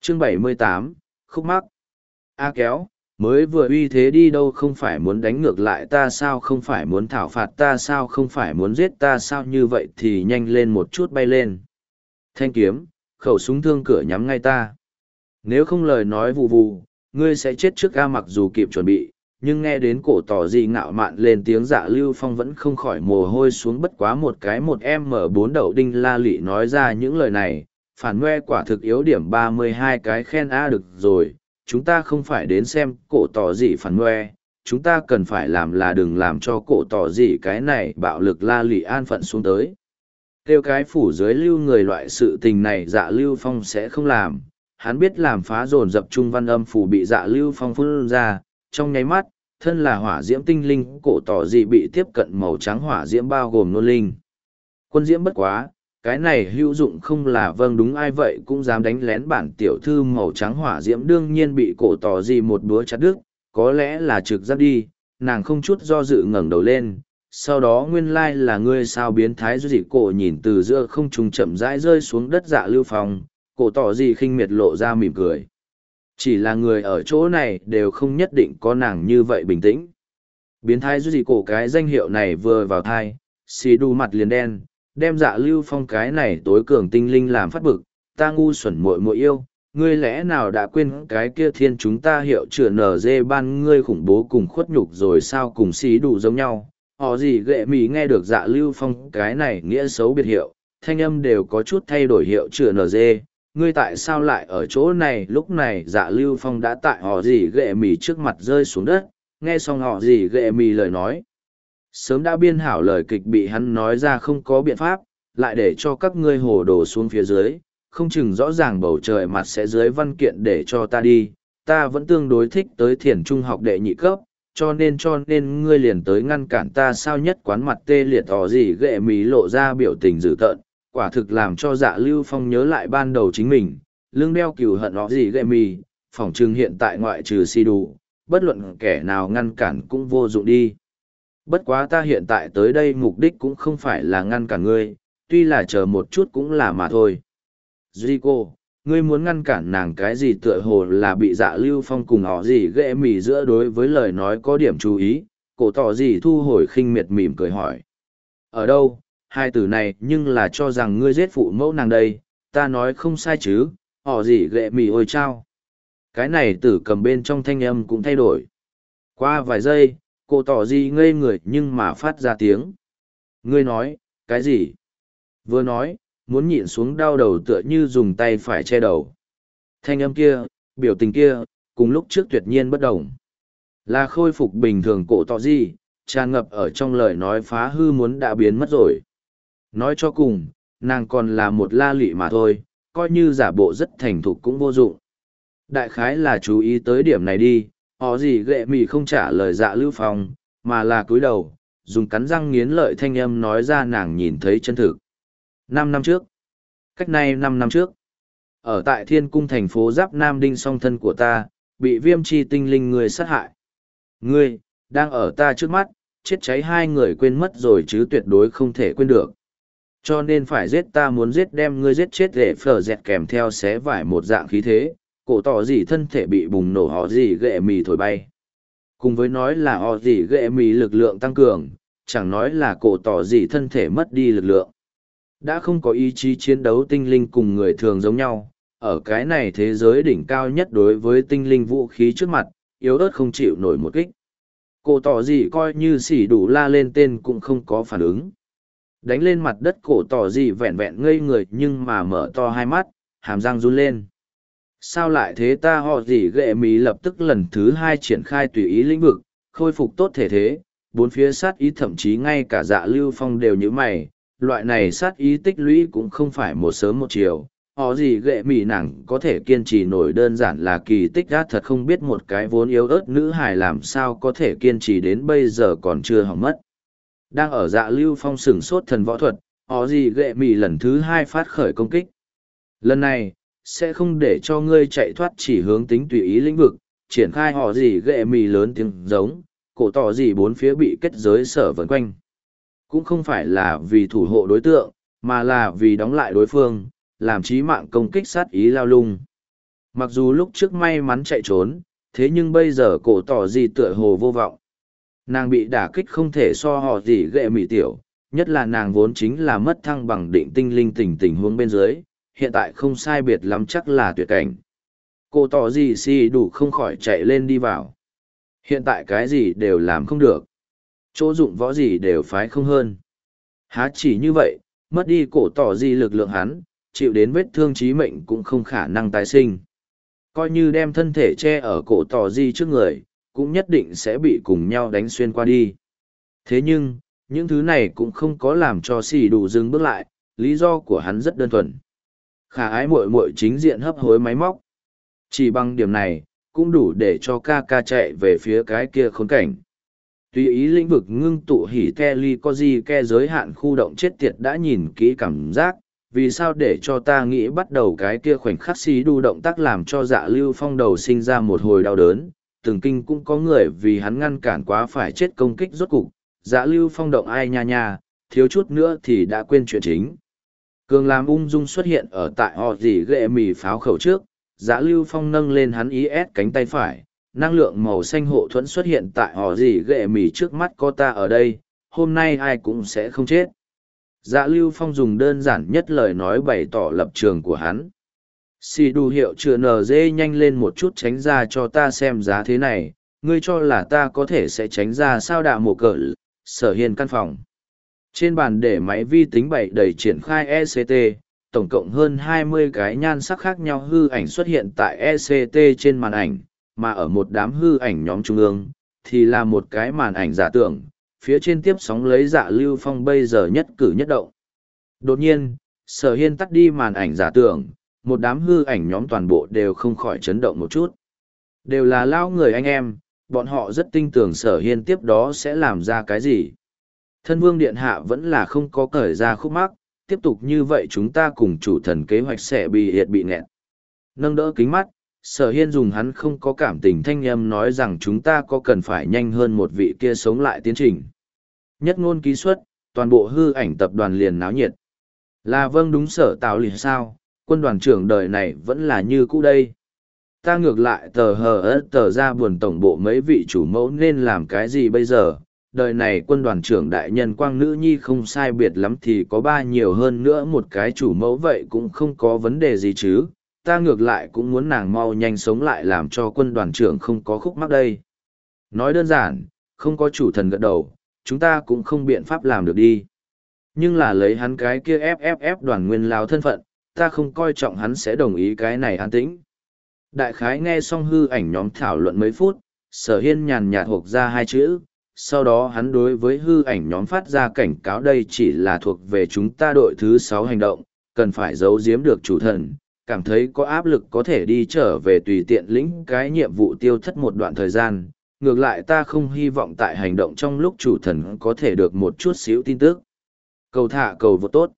Chương 78, khúc mắc. A kéo, mới vừa uy thế đi đâu không phải muốn đánh ngược lại ta sao, không phải muốn thảo phạt ta sao, không phải muốn giết ta sao, như vậy thì nhanh lên một chút bay lên. Thanh kiếm, khẩu súng thương cửa nhắm ngay ta. Nếu không lời nói vù vù, ngươi sẽ chết trước. A mặc dù kịp chuẩn bị, nhưng nghe đến cổ tỏ gì ngạo mạn lên tiếng, Dạ Lưu Phong vẫn không khỏi mồ hôi xuống. Bất quá một cái một M4 đậu đinh la lị nói ra những lời này, phản ngoe quả thực yếu điểm 32 cái khen. A được rồi, chúng ta không phải đến xem cổ tỏ gì phản ngoe, chúng ta cần phải làm là đừng làm cho cổ tỏ gì cái này bạo lực la lị an phận xuống tới. Kêu cái phủ dưới lưu người loại sự tình này Dạ Lưu Phong sẽ không làm. Hắn biết làm phá dồn dập trung văn âm phủ bị Dạ Lưu Phong phun ra, trong nháy mắt, thân là hỏa diễm tinh linh cổ tỏ gì bị tiếp cận màu trắng hỏa diễm bao gồm nôn linh. Quân diễm bất quá, cái này hữu dụng không là vâng đúng ai vậy cũng dám đánh lén bản tiểu thư màu trắng hỏa diễm đương nhiên bị cổ tỏ gì một búa chặt đứt, có lẽ là trực giáp đi, nàng không chút do dự ngẩng đầu lên. Sau đó nguyên lai là ngươi sao biến thái dị cổ nhìn từ giữa không trung chậm rãi rơi xuống đất. Dạ Lưu Phong, cổ tỏ gì khinh miệt lộ ra mỉm cười. Chỉ là người ở chỗ này đều không nhất định có nàng như vậy bình tĩnh. Biến thái dị cổ cái danh hiệu này vừa vào thai, xì đu mặt liền đen, đem Dạ Lưu Phong cái này tối cường tinh linh làm phát bực. Ta ngu xuẩn muội muội yêu, ngươi lẽ nào đã quên cái kia thiên chúng ta hiệu chữa NG ban ngươi khủng bố cùng khuất nhục rồi sao, cùng xì đủ giống nhau. Họ gì ghệ mì nghe được Dạ Lưu Phong cái này nghĩa xấu biệt hiệu, thanh âm đều có chút thay đổi. Hiệu chữa NG, ngươi tại sao lại ở chỗ này? Lúc này Dạ Lưu Phong đã tại họ gì ghệ mì trước mặt rơi xuống đất, nghe xong họ gì ghệ mì lời nói. Sớm đã biên hảo lời kịch bị hắn nói ra không có biện pháp, lại để cho các ngươi hồ đồ xuống phía dưới, không chừng rõ ràng bầu trời mặt sẽ dưới văn kiện để cho ta đi. Ta vẫn tương đối thích tới thiền trung học đệ nhị cấp, cho nên ngươi liền tới ngăn cản ta sao? Nhất quán mặt tê liệt họ gì ghệ mì lộ ra biểu tình dữ tợn, quả thực làm cho Dạ Lưu Phong nhớ lại ban đầu chính mình, lưng đeo cừu hận họ gì ghệ mì, phỏng chừng hiện tại ngoại trừ si đủ, bất luận kẻ nào ngăn cản cũng vô dụng đi. Bất quá ta hiện tại tới đây mục đích cũng không phải là ngăn cản ngươi, tuy là chờ một chút cũng là mà thôi. Zico, ngươi muốn ngăn cản nàng cái gì? Tựa hồ là bị Dạ Lưu Phong cùng họ gì ghệ mì giữa đối với lời nói có điểm chú ý, cổ tỏ gì thu hồi khinh miệt mỉm cười hỏi. Ở đâu? Hai từ này nhưng là cho rằng ngươi giết phụ mẫu nàng đây, ta nói không sai chứ? Họ gì ghệ mì ôi chao. Cái này tử cầm bên trong thanh âm cũng thay đổi. Qua vài giây, cổ tỏ gì ngây người nhưng mà phát ra tiếng. Ngươi nói, cái gì? Vừa nói, muốn nhịn xuống đau đầu tựa như dùng tay phải che đầu. Thanh âm kia, biểu tình kia, cùng lúc trước tuyệt nhiên bất đồng. Là khôi phục bình thường cổ tỏ gì, tràn ngập ở trong lời nói phá hư muốn đã biến mất rồi. Nói cho cùng, nàng còn là một la lị mà thôi, coi như giả bộ rất thành thục cũng vô dụng. Đại khái là chú ý tới điểm này đi, họ gì ghệ mì không trả lời Dạ Lưu Phong, mà là cúi đầu, dùng cắn răng nghiến lợi thanh âm nói ra nàng nhìn thấy chân thực. 5 năm trước, cách nay 5 năm trước, ở tại Thiên Cung thành phố Giáp Nam Đinh song thân của ta, bị viêm chi tinh linh người sát hại. Ngươi, đang ở ta trước mắt, chết cháy hai người quên mất rồi chứ tuyệt đối không thể quên được. Cho nên phải giết ta, muốn giết đem ngươi giết chết để phở dẹt kèm theo xé vải một dạng khí thế, cổ tỏ gì thân thể bị bùng nổ họ gì ghệ mì thổi bay. Cùng với nói là họ gì ghệ mì lực lượng tăng cường, chẳng nói là cổ tỏ gì thân thể mất đi lực lượng. Đã không có ý chí chiến đấu tinh linh cùng người thường giống nhau, ở cái này thế giới đỉnh cao nhất đối với tinh linh vũ khí trước mặt, yếu ớt không chịu nổi một kích. Cổ tỏ gì coi như xỉ đủ la lên tên cũng không có phản ứng. Đánh lên mặt đất cổ tỏ gì vẹn vẹn ngây người nhưng mà mở to hai mắt, hàm răng run lên. Sao lại thế? Ta họ gì ghệ mí lập tức lần thứ hai triển khai tùy ý lĩnh vực, khôi phục tốt thể thế, bốn phía sát ý thậm chí ngay cả Dạ Lưu Phong đều như mày, loại này sát ý tích lũy cũng không phải một sớm một chiều. Họ gì ghệ mỉ nàng có thể kiên trì nổi đơn giản là kỳ tích đã, thật không biết một cái vốn yếu ớt nữ hài làm sao có thể kiên trì đến bây giờ còn chưa hỏng mất. Đang ở Dạ Lưu Phong sửng sốt thần võ thuật, họ gì ghệ mỉ lần thứ hai phát khởi công kích. Lần này, sẽ không để cho ngươi chạy thoát, chỉ hướng tính tùy ý lĩnh vực, triển khai họ gì ghệ mỉ lớn tiếng giống, cổ tỏ gì bốn phía bị kết giới sở vần quanh. Cũng không phải là vì thủ hộ đối tượng, mà là vì đóng lại đối phương, làm chí mạng công kích sát ý lao lung. Mặc dù lúc trước may mắn chạy trốn, thế nhưng bây giờ cổ tỏ gì tựa hồ vô vọng. Nàng bị đả kích không thể so họ gì ghệ mị tiểu, nhất là nàng vốn chính là mất thăng bằng định tinh linh tình huống bên dưới, hiện tại không sai biệt lắm chắc là tuyệt cảnh. Cổ tỏ gì xì đủ không khỏi chạy lên đi vào. Hiện tại cái gì đều làm không được. Chỗ dụng võ gì đều phái không hơn. Há chỉ như vậy, mất đi cổ tỏ gì lực lượng hắn, chịu đến vết thương chí mệnh cũng không khả năng tái sinh. Coi như đem thân thể che ở cổ tỏ gì trước người, cũng nhất định sẽ bị cùng nhau đánh xuyên qua đi. Thế nhưng, những thứ này cũng không có làm cho xì đủ dừng bước lại, lý do của hắn rất đơn thuần. Khả ái muội muội chính diện hấp hối máy móc. Chỉ bằng điểm này, cũng đủ để cho ca ca chạy về phía cái kia khốn cảnh. Tùy ý lĩnh vực ngưng tụ hỉ Kelly có gì ke giới hạn khu động chết tiệt đã nhìn kỹ cảm giác, vì sao để cho ta nghĩ bắt đầu cái kia khoảnh khắc xí đu động tác làm cho Dạ Lưu Phong đầu sinh ra một hồi đau đớn, từng kinh cũng có người vì hắn ngăn cản quá phải chết công kích rốt cục, Dạ Lưu Phong động ai nha nha, thiếu chút nữa thì đã quên chuyện chính. Cường làm ung dung xuất hiện ở tại họ gì ghệ mì pháo khẩu trước, Dạ Lưu Phong nâng lên hắn IS cánh tay phải, năng lượng màu xanh hộ thuẫn xuất hiện tại họ gì ghệ mì trước mắt có ta ở đây, hôm nay ai cũng sẽ không chết. Dạ Lưu Phong dùng đơn giản nhất lời nói bày tỏ lập trường của hắn. Xì đù hiệu chừa NG nhanh lên một chút tránh ra cho ta xem giá thế này, ngươi cho là ta có thể sẽ tránh ra sao đạ mổ cỡ, sở hiên căn phòng. Trên bàn để máy vi tính bày đầy triển khai ECT, tổng cộng hơn 20 cái nhan sắc khác nhau hư ảnh xuất hiện tại ECT trên màn ảnh, mà ở một đám hư ảnh nhóm trung ương, thì là một cái màn ảnh giả tưởng, phía trên tiếp sóng lấy Dạ Lưu Phong bây giờ nhất cử nhất động. Đột nhiên, sở hiên tắt đi màn ảnh giả tưởng, một đám hư ảnh nhóm toàn bộ đều không khỏi chấn động một chút. Đều là lao người anh em, bọn họ rất tin tưởng sở hiên tiếp đó sẽ làm ra cái gì. Thân vương điện hạ vẫn là không có cởi ra khúc mắc, tiếp tục như vậy chúng ta cùng chủ thần kế hoạch sẽ bị nghẹn. Nâng đỡ kính mắt, sở hiên dùng hắn không có cảm tình thanh âm nói rằng chúng ta có cần phải nhanh hơn một vị kia sống lại tiến trình. Nhất ngôn ký xuất, toàn bộ hư ảnh tập đoàn liền náo nhiệt. Là vâng đúng sở tạo liền sao, quân đoàn trưởng đời này vẫn là như cũ đây. Ta ngược lại tờ ra buồn tổng bộ mấy vị chủ mẫu nên làm cái gì bây giờ, đời này quân đoàn trưởng đại nhân quang nữ nhi không sai biệt lắm thì có ba nhiều hơn nữa một cái chủ mẫu vậy cũng không có vấn đề gì chứ, ta ngược lại cũng muốn nàng mau nhanh sống lại làm cho quân đoàn trưởng không có khúc mắc đây. Nói đơn giản, không có chủ thần gật đầu, chúng ta cũng không biện pháp làm được đi. Nhưng là lấy hắn cái kia FFF đoàn nguyên lao thân phận, ta không coi trọng hắn sẽ đồng ý cái này an tĩnh. Đại khái nghe xong hư ảnh nhóm thảo luận mấy phút, sở hiên nhàn nhạt hộp ra hai chữ, sau đó hắn đối với hư ảnh nhóm phát ra cảnh cáo đây chỉ là thuộc về chúng ta đội thứ 6 hành động, cần phải giấu giếm được chủ thần, cảm thấy có áp lực có thể đi trở về tùy tiện lĩnh cái nhiệm vụ tiêu thất một đoạn thời gian. Ngược lại ta không hy vọng tại hành động trong lúc chủ thần có thể được một chút xíu tin tức. Cầu thả cầu vô tốt.